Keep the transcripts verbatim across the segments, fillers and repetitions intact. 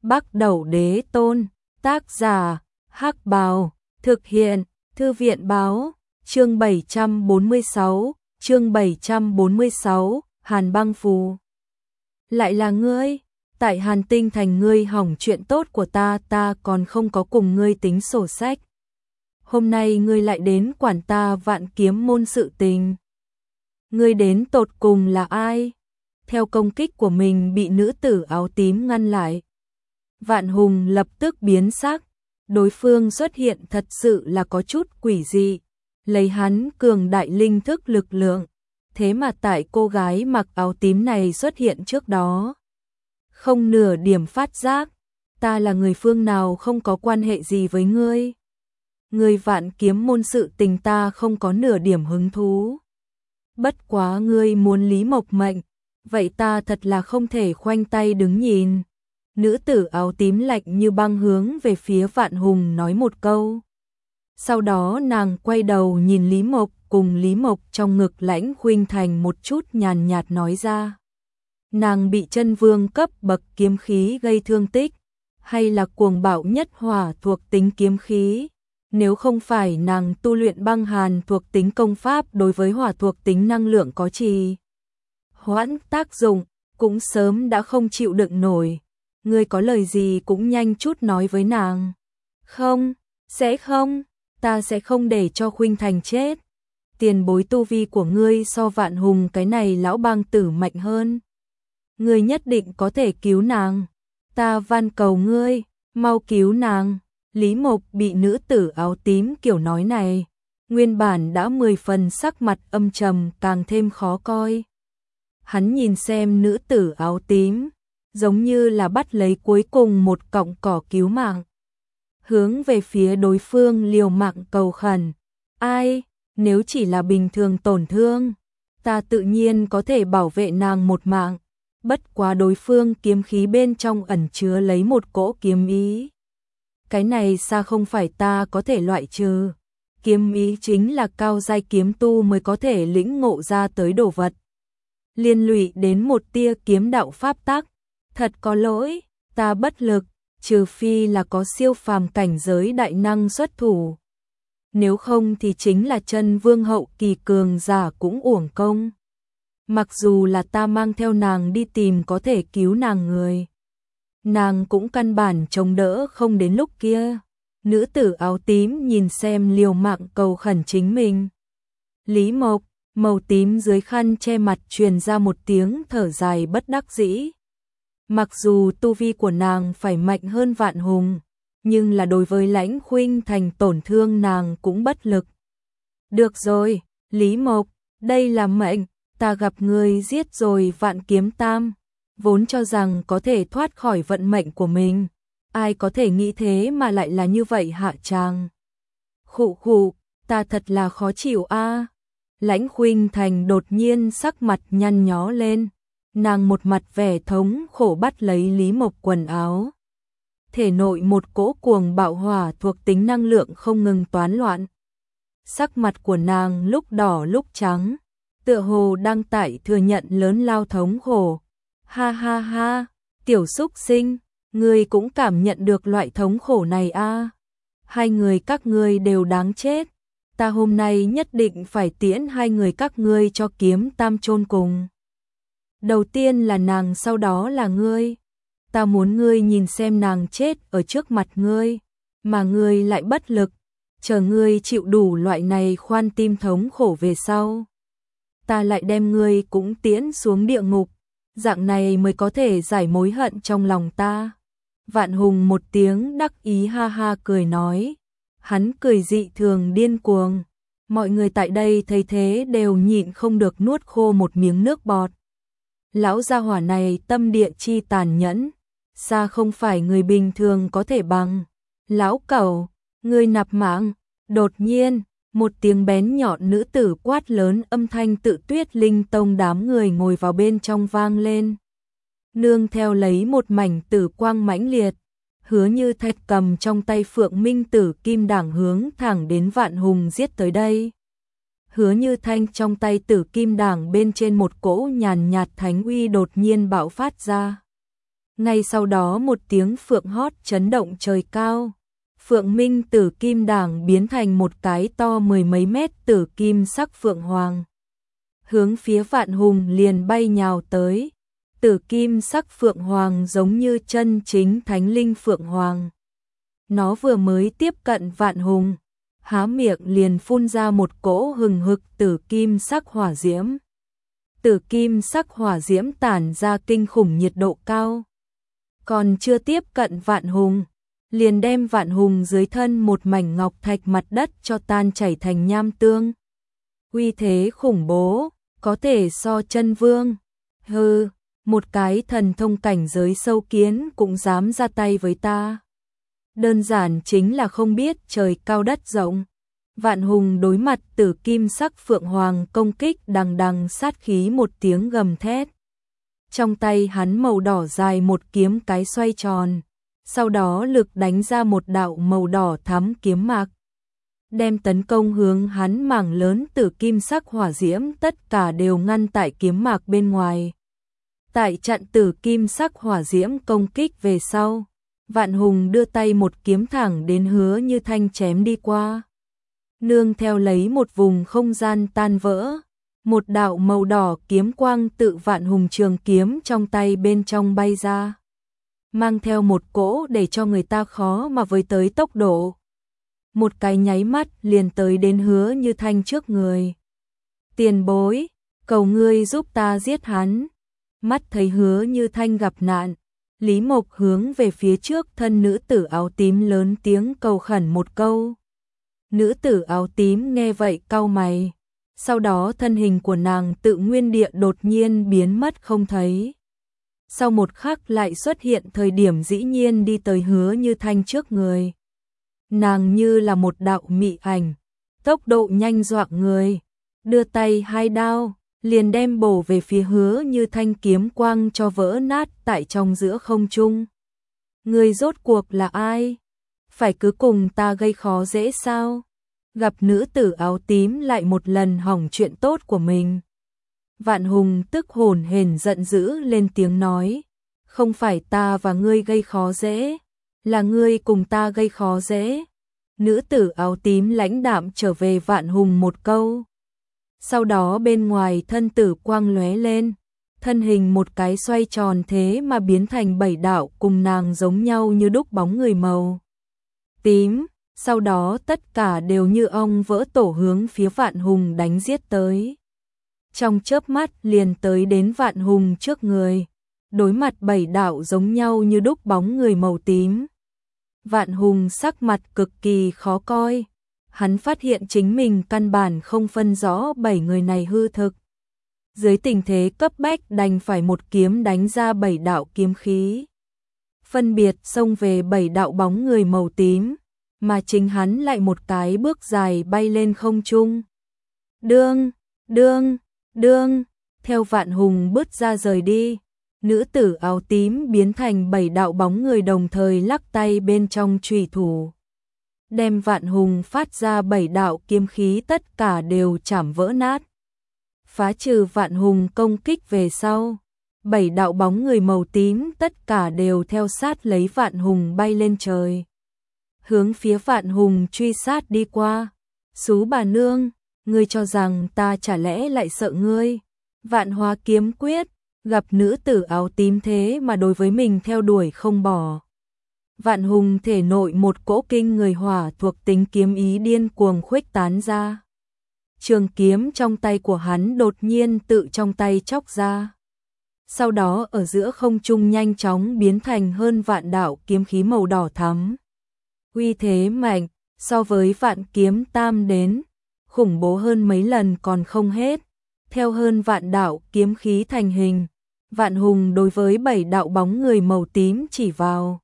Bắc Đẩu Đế Tôn, tác giả, Hắc Bào, thực hiện, Thư viện báo, chương bảy trăm bốn mươi sáu, chương bảy trăm bốn mươi sáu, Hàn Băng Phù. Lại là ngươi, tại Hàn Tinh Thành ngươi hỏng chuyện tốt của ta, ta còn không có cùng ngươi tính sổ sách. Hôm nay ngươi lại đến quản ta Vạn Kiếm môn sự tình. Ngươi đến tột cùng là ai? Theo công kích của mình bị nữ tử áo tím ngăn lại. Vạn Hùng lập tức biến sắc, đối phương xuất hiện thật sự là có chút quỷ dị, lấy hắn cường đại linh thức lực lượng, thế mà tại cô gái mặc áo tím này xuất hiện trước đó. Không nửa điểm phát giác, ta là người phương nào không có quan hệ gì với ngươi. Ngươi Vạn Kiếm môn sự tình ta không có nửa điểm hứng thú. Bất quá ngươi muốn Lý Mộc mệnh, vậy ta thật là không thể khoanh tay đứng nhìn. Nữ tử áo tím lạnh như băng hướng về phía Vạn Hùng nói một câu. Sau đó nàng quay đầu nhìn Lý Mộc, cùng Lý Mộc trong ngực Lãnh Khuynh Thành một chút nhàn nhạt nói ra. Nàng bị chân vương cấp bậc kiếm khí gây thương tích, hay là cuồng bạo nhất hỏa thuộc tính kiếm khí? Nếu không phải nàng tu luyện băng hàn thuộc tính công pháp đối với hỏa thuộc tính năng lượng có trì hoãn tác dụng, cũng sớm đã không chịu đựng nổi. Ngươi có lời gì cũng nhanh chút nói với nàng. Không, sẽ không, ta sẽ không để cho Khuynh Thành chết. Tiền bối tu vi của ngươi so Vạn Hùng cái này lão bang tử mạnh hơn. Ngươi nhất định có thể cứu nàng. Ta van cầu ngươi, mau cứu nàng. Lý Mộc bị nữ tử áo tím kiểu nói này, nguyên bản đã mười phần sắc mặt âm trầm càng thêm khó coi. Hắn nhìn xem nữ tử áo tím, giống như là bắt lấy cuối cùng một cọng cỏ cứu mạng. Hướng về phía đối phương liều mạng cầu khẩn. Ai, nếu chỉ là bình thường tổn thương, ta tự nhiên có thể bảo vệ nàng một mạng. Bất quá đối phương kiếm khí bên trong ẩn chứa lấy một cỗ kiếm ý. Cái này xa không phải ta có thể loại trừ. Kiếm ý chính là cao giai kiếm tu mới có thể lĩnh ngộ ra tới đồ vật. Liên lụy đến một tia kiếm đạo pháp tắc. Thật có lỗi, ta bất lực, trừ phi là có siêu phàm cảnh giới đại năng xuất thủ. Nếu không thì chính là chân vương hậu kỳ cường giả cũng uổng công. Mặc dù là ta mang theo nàng đi tìm có thể cứu nàng người, nàng cũng căn bản chống đỡ không đến lúc kia. Nữ tử áo tím nhìn xem liều mạng cầu khẩn chính mình. Lý Mộc, màu tím dưới khăn che mặt truyền ra một tiếng thở dài bất đắc dĩ. Mặc dù tu vi của nàng phải mạnh hơn Vạn Hùng, nhưng là đối với Lãnh Khuynh Thành tổn thương nàng cũng bất lực. Được rồi, Lý Mộc, đây là mệnh, ta gặp ngươi giết rồi Vạn Kiếm Tam, vốn cho rằng có thể thoát khỏi vận mệnh của mình. Ai có thể nghĩ thế mà lại là như vậy hạ tràng. Khụ khụ, ta thật là khó chịu a. Lãnh Khuynh Thành đột nhiên sắc mặt nhăn nhó lên. Nàng một mặt vẻ thống khổ bắt lấy Lý Mộc quần áo. Thể nội một cỗ cuồng bạo hỏa thuộc tính năng lượng không ngừng toán loạn. Sắc mặt của nàng lúc đỏ lúc trắng, tựa hồ đang tại thừa nhận lớn lao thống khổ. Ha ha ha, tiểu xúc sinh, ngươi cũng cảm nhận được loại thống khổ này a? À? Hai người các ngươi đều đáng chết. Ta hôm nay nhất định phải tiễn hai người các ngươi cho Kiếm Tam chôn cùng. Đầu tiên là nàng, sau đó là ngươi. Ta muốn ngươi nhìn xem nàng chết ở trước mặt ngươi, mà ngươi lại bất lực, chờ ngươi chịu đủ loại này khoan tim thống khổ về sau. Ta lại đem ngươi cũng tiễn xuống địa ngục, dạng này mới có thể giải mối hận trong lòng ta. Vạn Hùng một tiếng đắc ý ha ha cười nói. Hắn cười dị thường điên cuồng. Mọi người tại đây thấy thế đều nhịn không được nuốt khô một miếng nước bọt. Lão gia hỏa này tâm địa chi tàn nhẫn, xa không phải người bình thường có thể bằng. Lão cẩu, ngươi nạp mạng. Đột nhiên, một tiếng bén nhọn nữ tử quát lớn âm thanh tự Tuyết Linh Tông đám người ngồi vào bên trong vang lên. Nương theo lấy một mảnh tử quang mãnh liệt, Hứa Như Thạch cầm trong tay Phượng Minh Tử Kim Đảng hướng thẳng đến Vạn Hùng giết tới đây. Hứa Như Thanh trong tay Tử Kim Đảng bên trên một cỗ nhàn nhạt thánh uy đột nhiên bạo phát ra. Ngay sau đó một tiếng phượng hót chấn động trời cao. Phượng minh tử kim đảng biến thành một cái to mười mấy mét tử kim sắc phượng hoàng. Hướng phía Vạn Hùng liền bay nhào tới. Tử kim sắc phượng hoàng giống như chân chính thánh linh phượng hoàng. Nó vừa mới tiếp cận Vạn Hùng, há miệng liền phun ra một cỗ hừng hực tử kim sắc hỏa diễm. Tử kim sắc hỏa diễm tản ra kinh khủng nhiệt độ cao. Còn chưa tiếp cận Vạn Hùng, liền đem Vạn Hùng dưới thân một mảnh ngọc thạch mặt đất cho tan chảy thành nham tương. Uy thế khủng bố, có thể so chân vương. Hừ, một cái thần thông cảnh giới sâu kiến cũng dám ra tay với ta. Đơn giản chính là không biết trời cao đất rộng. Vạn Hùng đối mặt tử kim sắc phượng hoàng công kích đằng đằng sát khí một tiếng gầm thét. Trong tay hắn màu đỏ dài một kiếm cái xoay tròn, sau đó lực đánh ra một đạo màu đỏ thắm kiếm mạc. Đem tấn công hướng hắn mảng lớn tử kim sắc hỏa diễm tất cả đều ngăn tại kiếm mạc bên ngoài. Tại chặn tử kim sắc hỏa diễm công kích về sau, Vạn Hùng đưa tay một kiếm thẳng đến Hứa Như Thanh chém đi qua. Nương theo lấy một vùng không gian tan vỡ, một đạo màu đỏ kiếm quang tự Vạn Hùng trường kiếm trong tay bên trong bay ra, mang theo một cỗ để cho người ta khó mà với tới tốc độ. Một cái nháy mắt liền tới đến Hứa Như Thanh trước người. Tiền bối, cầu ngươi giúp ta giết hắn. Mắt thấy Hứa Như Thanh gặp nạn, Lý Mộc hướng về phía trước thân nữ tử áo tím lớn tiếng cầu khẩn một câu. Nữ tử áo tím nghe vậy cau mày, sau đó thân hình của nàng tự nguyên địa đột nhiên biến mất không thấy. Sau một khắc lại xuất hiện thời điểm dĩ nhiên đi tới Hứa Như Thanh trước người. Nàng như là một đạo mị ảnh, tốc độ nhanh dọa người, đưa tay hai đao, liền đem bổ về phía Hứa Như Thanh kiếm quang cho vỡ nát tại trong giữa không trung. Người rốt cuộc là ai? Phải cứ cùng ta gây khó dễ sao? Gặp nữ tử áo tím lại một lần hỏng chuyện tốt của mình. Vạn Hùng tức hồn hển giận dữ lên tiếng nói, không phải ta và ngươi gây khó dễ, là ngươi cùng ta gây khó dễ. Nữ tử áo tím lãnh đạm trở về Vạn Hùng một câu. Sau đó bên ngoài thân tử quang lóe lên, thân hình một cái xoay tròn thế mà biến thành bảy đạo cùng nàng giống nhau như đúc bóng người màu tím. Sau đó tất cả đều như ong vỡ tổ hướng phía Vạn Hùng đánh giết tới. Trong chớp mắt liền tới đến Vạn Hùng trước người, đối mặt bảy đạo giống nhau như đúc bóng người màu tím. Vạn Hùng sắc mặt cực kỳ khó coi, hắn phát hiện chính mình căn bản không phân rõ bảy người này hư thực. Dưới tình thế cấp bách đành phải một kiếm đánh ra bảy đạo kiếm khí, phân biệt xông về bảy đạo bóng người màu tím, mà chính hắn lại một cái bước dài bay lên không trung. Đương, đương, đương, theo Vạn Hùng bước ra rời đi, nữ tử áo tím biến thành bảy đạo bóng người đồng thời lắc tay bên trong chùy thủ, đem Vạn Hùng phát ra bảy đạo kiếm khí tất cả đều chảm vỡ nát. Phá trừ Vạn Hùng công kích về sau, bảy đạo bóng người màu tím tất cả đều theo sát lấy Vạn Hùng bay lên trời, hướng phía Vạn Hùng truy sát đi qua. Xú bà nương, ngươi cho rằng ta chả lẽ lại sợ ngươi? Vạn Hóa kiếm quyết, gặp nữ tử áo tím thế mà đối với mình theo đuổi không bỏ. Vạn Hùng thể nội một cỗ kinh người hỏa thuộc tính kiếm ý điên cuồng khuếch tán ra. Trường kiếm trong tay của hắn đột nhiên tự trong tay chóc ra. Sau đó ở giữa không trung nhanh chóng biến thành hơn vạn đạo kiếm khí màu đỏ thắm. Uy thế mạnh, so với Vạn Kiếm Tam đến, khủng bố hơn mấy lần còn không hết. Theo hơn vạn đạo kiếm khí thành hình, Vạn Hùng đối với bảy đạo bóng người màu tím chỉ vào.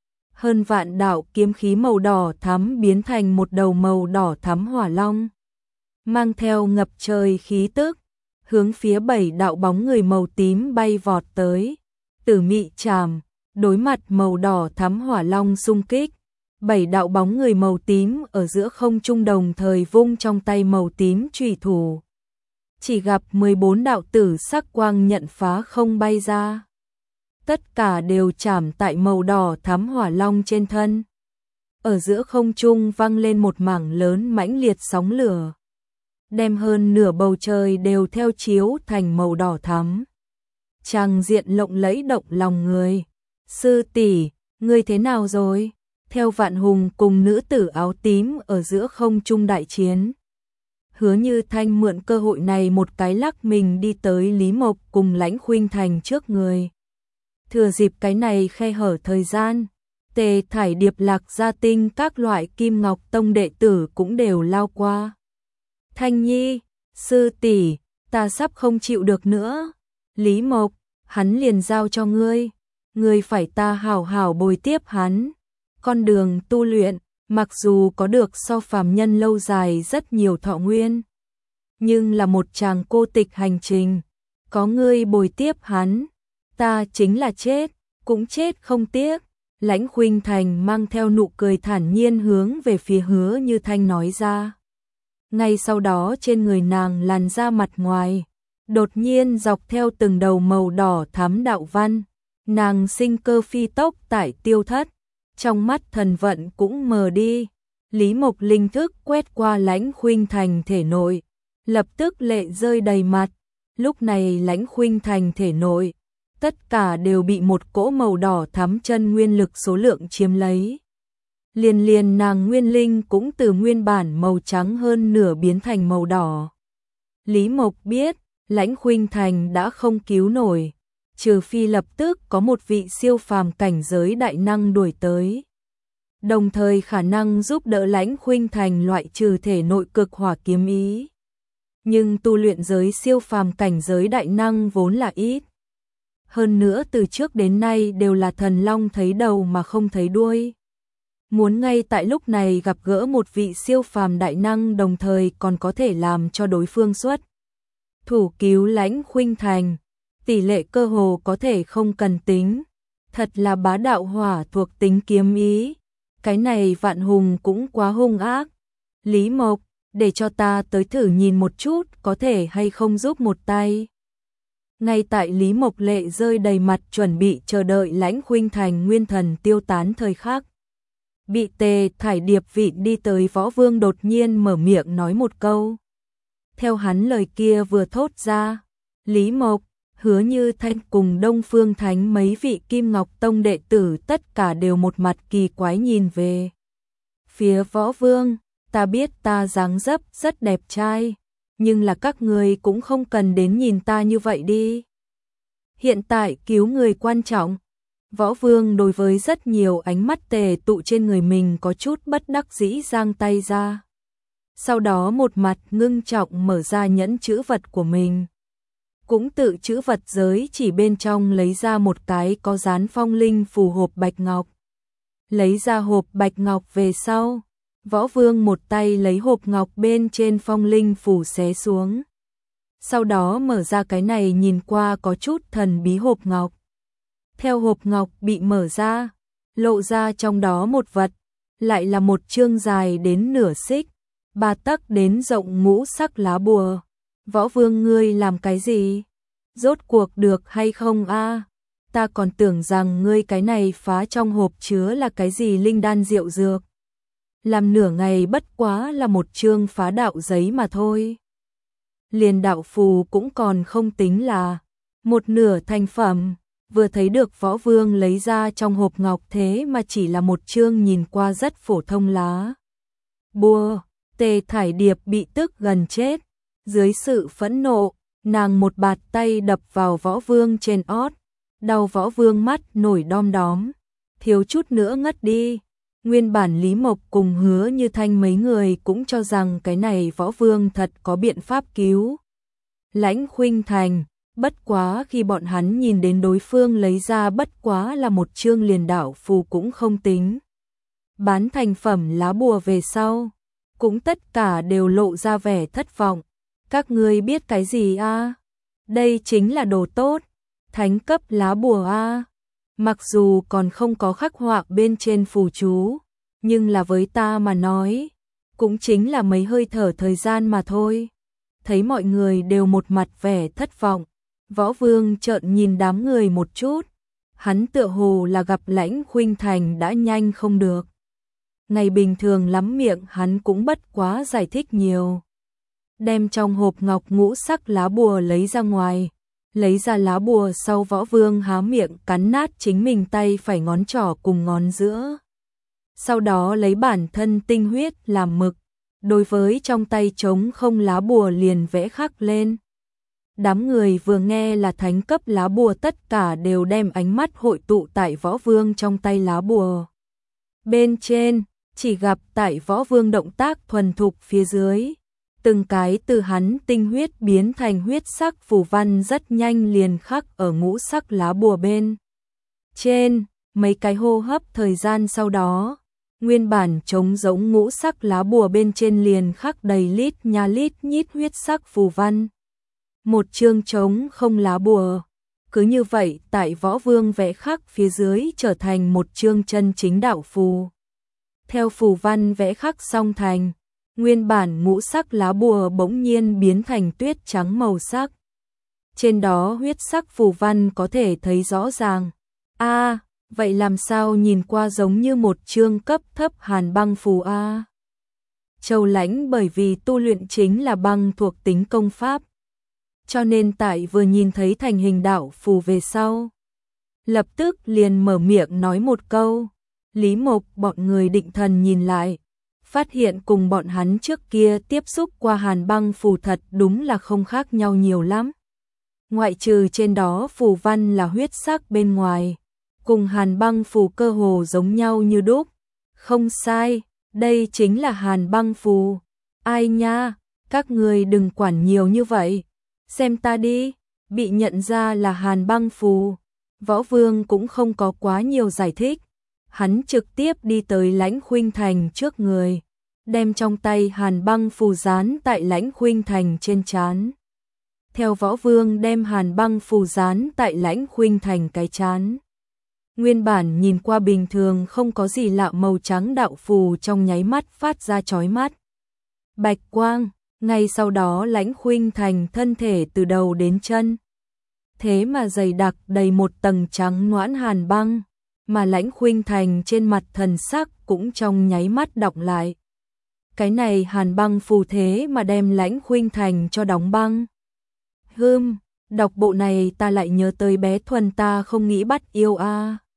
Hơn vạn đạo kiếm khí màu đỏ thắm biến thành một đầu màu đỏ thắm hỏa long, mang theo ngập trời khí tức, hướng phía bảy đạo bóng người màu tím bay vọt tới. Tử Mị Trảm, đối mặt màu đỏ thắm hỏa long xung kích, bảy đạo bóng người màu tím ở giữa không trung đồng thời vung trong tay màu tím chùy thủ. Chỉ gặp mười bốn đạo tử sắc quang nhận phá không bay ra. tất cả đều chạm tại màu đỏ thắm hỏa long trên thân. Ở giữa không trung vang lên một mảng lớn mãnh liệt sóng lửa, đem hơn nửa bầu trời đều theo chiếu thành màu đỏ thắm. Tràng diện lộng lẫy động lòng người. Sư tỷ, ngươi thế nào rồi? Theo Vạn Hùng cùng nữ tử áo tím ở giữa không trung đại chiến. Hứa Như Thanh mượn cơ hội này một cái lắc mình đi tới Lý Mộc cùng Lãnh Khuynh Thành trước người. Thừa dịp cái này khe hở thời gian, Tề Thải Điệp, Lạc Gia Tinh các loại Kim Ngọc Tông đệ tử cũng đều lao qua. Thanh Nhi, sư tỷ, ta sắp không chịu được nữa. Lý Mộc, hắn liền giao cho ngươi, ngươi phải ta hảo hảo bồi tiếp hắn. Con đường tu luyện, mặc dù có được so phàm nhân lâu dài rất nhiều thọ nguyên, nhưng là một chàng cô tịch hành trình, có ngươi bồi tiếp hắn, ta chính là chết, cũng chết không tiếc. Lãnh Khuynh Thành mang theo nụ cười thản nhiên hướng về phía Hứa Như Thanh nói ra. Ngay sau đó trên người nàng làn da mặt ngoài, đột nhiên dọc theo từng đầu màu đỏ thắm đạo văn, nàng sinh cơ phi tốc tại tiêu thất, trong mắt thần vận cũng mờ đi. Lý Mộc linh thức quét qua Lãnh Khuynh Thành thể nội, lập tức lệ rơi đầy mặt. Lúc này Lãnh Khuynh Thành thể nội, tất cả đều bị một cỗ màu đỏ thắm chân nguyên lực số lượng chiếm lấy. Liền liền nàng nguyên linh cũng từ nguyên bản màu trắng hơn nửa biến thành màu đỏ. Lý Mộc biết, Lãnh Khuynh Thành đã không cứu nổi, trừ phi lập tức có một vị siêu phàm cảnh giới đại năng đuổi tới. Đồng thời khả năng giúp đỡ Lãnh Khuynh Thành loại trừ thể nội cực hỏa kiếm ý. Nhưng tu luyện giới siêu phàm cảnh giới đại năng vốn là ít. Hơn nữa từ trước đến nay đều là thần long thấy đầu mà không thấy đuôi. Muốn ngay tại lúc này gặp gỡ một vị siêu phàm đại năng đồng thời còn có thể làm cho đối phương xuất thủ cứu Lãnh Khuynh Thành, tỷ lệ cơ hồ có thể không cần tính. Thật là bá đạo hỏa thuộc tính kiếm ý. Cái này Vạn Hùng cũng quá hung ác. Lý Mộc, để cho ta tới thử nhìn một chút có thể hay không giúp một tay. Ngay tại Lý Mộc lệ rơi đầy mặt chuẩn bị chờ đợi Lãnh Khuynh Thành nguyên thần tiêu tán thời khắc, bị Tề Thải Điệp vị đi tới Võ Vương đột nhiên mở miệng nói một câu. Theo hắn lời kia vừa thốt ra, Lý Mộc, Hứa Như Thanh cùng Đông Phương Thánh mấy vị Kim Ngọc Tông đệ tử tất cả đều một mặt kỳ quái nhìn về phía Võ Vương. Ta biết ta dáng dấp rất đẹp trai, nhưng là các người cũng không cần đến nhìn ta như vậy đi. Hiện tại cứu người quan trọng. Võ Vương đối với rất nhiều ánh mắt tề tụ trên người mình có chút bất đắc dĩ giang tay ra. Sau đó một mặt ngưng trọng mở ra nhẫn chữ vật của mình. Cũng tự chữ vật giới chỉ bên trong lấy ra một cái có dán phong linh phù hộp bạch ngọc. Lấy ra hộp bạch ngọc về sau, Võ Vương một tay lấy hộp ngọc bên trên phong linh phù xé xuống. Sau đó mở ra cái này nhìn qua có chút thần bí hộp ngọc. Theo hộp ngọc bị mở ra, lộ ra trong đó một vật, lại là một chương dài đến nửa xích, ba tấc đến rộng ngũ sắc lá bùa. Võ Vương ngươi làm cái gì? Rốt cuộc được hay không a? Ta còn tưởng rằng ngươi cái này phá trong hộp chứa là cái gì linh đan rượu dược. Làm nửa ngày bất quá là một chương phá đạo giấy mà thôi. Liền đạo phù cũng còn không tính là một nửa thành phẩm. Vừa thấy được Võ Vương lấy ra trong hộp ngọc thế mà chỉ là một chương nhìn qua rất phổ thông lá bùa, Tề Thải Điệp bị tức gần chết. Dưới sự phẫn nộ, nàng một bạt tay đập vào Võ Vương trên ót, đau Võ Vương mắt nổi đom đóm, thiếu chút nữa ngất đi. Nguyên bản Lý Mộc cùng Hứa Như Thanh mấy người cũng cho rằng cái này Võ Vương thật có biện pháp cứu Lãnh Khuynh Thành, bất quá khi bọn hắn nhìn đến đối phương lấy ra bất quá là một chương liền đạo phù cũng không tính bán thành phẩm lá bùa về sau, cũng tất cả đều lộ ra vẻ thất vọng. Các ngươi biết cái gì a? Đây chính là đồ tốt, thánh cấp lá bùa a. Mặc dù còn không có khắc họa bên trên phù chú, nhưng là với ta mà nói, cũng chính là mấy hơi thở thời gian mà thôi. Thấy mọi người đều một mặt vẻ thất vọng, Võ Vương trợn nhìn đám người một chút, hắn tựa hồ là gặp Lãnh Khuynh Thành đã nhanh không được. Ngày bình thường lắm miệng hắn cũng bất quá giải thích nhiều. Đem trong hộp ngọc ngũ sắc lá bùa lấy ra ngoài. Lấy ra lá bùa sau, Võ Vương há miệng cắn nát chính mình tay phải ngón trỏ cùng ngón giữa. Sau đó lấy bản thân tinh huyết làm mực, đối với trong tay trống không lá bùa liền vẽ khắc lên. Đám người vừa nghe là thánh cấp lá bùa tất cả đều đem ánh mắt hội tụ tại Võ Vương trong tay lá bùa. Bên trên, chỉ gặp tại Võ Vương động tác thuần thục phía dưới. Từng cái từ hắn tinh huyết biến thành huyết sắc phù văn rất nhanh liền khắc ở ngũ sắc lá bùa bên trên. Mấy cái hô hấp thời gian sau đó, nguyên bản trống giống ngũ sắc lá bùa bên trên liền khắc đầy lít nha lít nhít huyết sắc phù văn. Một chương trống không lá bùa, cứ như vậy tại Võ Vương vẽ khắc phía dưới trở thành một chương chân chính đạo phù. Theo phù văn vẽ khắc xong thành, nguyên bản ngũ sắc lá bùa bỗng nhiên biến thành tuyết trắng màu sắc. Trên đó huyết sắc phù văn có thể thấy rõ ràng. A, à, vậy làm sao nhìn qua giống như một chương cấp thấp hàn băng phù a? À? Châu Lãnh bởi vì tu luyện chính là băng thuộc tính công pháp, cho nên tại vừa nhìn thấy thành hình đạo phù về sau, lập tức liền mở miệng nói một câu. Lý Mộc bọn người định thần nhìn lại, phát hiện cùng bọn hắn trước kia tiếp xúc qua hàn băng phù thật đúng là không khác nhau nhiều lắm. Ngoại trừ trên đó phù văn là huyết sắc bên ngoài, cùng hàn băng phù cơ hồ giống nhau như đúc. Không sai, đây chính là hàn băng phù. Ai nha, các người đừng quản nhiều như vậy, xem ta đi, bị nhận ra là hàn băng phù. Võ Vương cũng không có quá nhiều giải thích, hắn trực tiếp đi tới Lãnh Khuynh Thành trước người, đem trong tay hàn băng phù dán tại Lãnh Khuynh Thành trên trán. Theo Võ Vương đem hàn băng phù dán tại Lãnh Khuynh Thành cái trán, nguyên bản nhìn qua bình thường không có gì lạ màu trắng đạo phù trong nháy mắt phát ra chói mắt bạch quang. Ngay sau đó Lãnh Khuynh Thành thân thể từ đầu đến chân, thế mà dày đặc đầy một tầng trắng noãn hàn băng, mà Lãnh Khuynh Thành trên mặt thần sắc cũng trong nháy mắt đọng lại. Cái này hàn băng phù thế mà đem Lãnh Khuynh Thành cho đóng băng. Hừm, đọc bộ này ta lại nhớ tới bé Thuần ta không nghĩ bắt yêu a. À.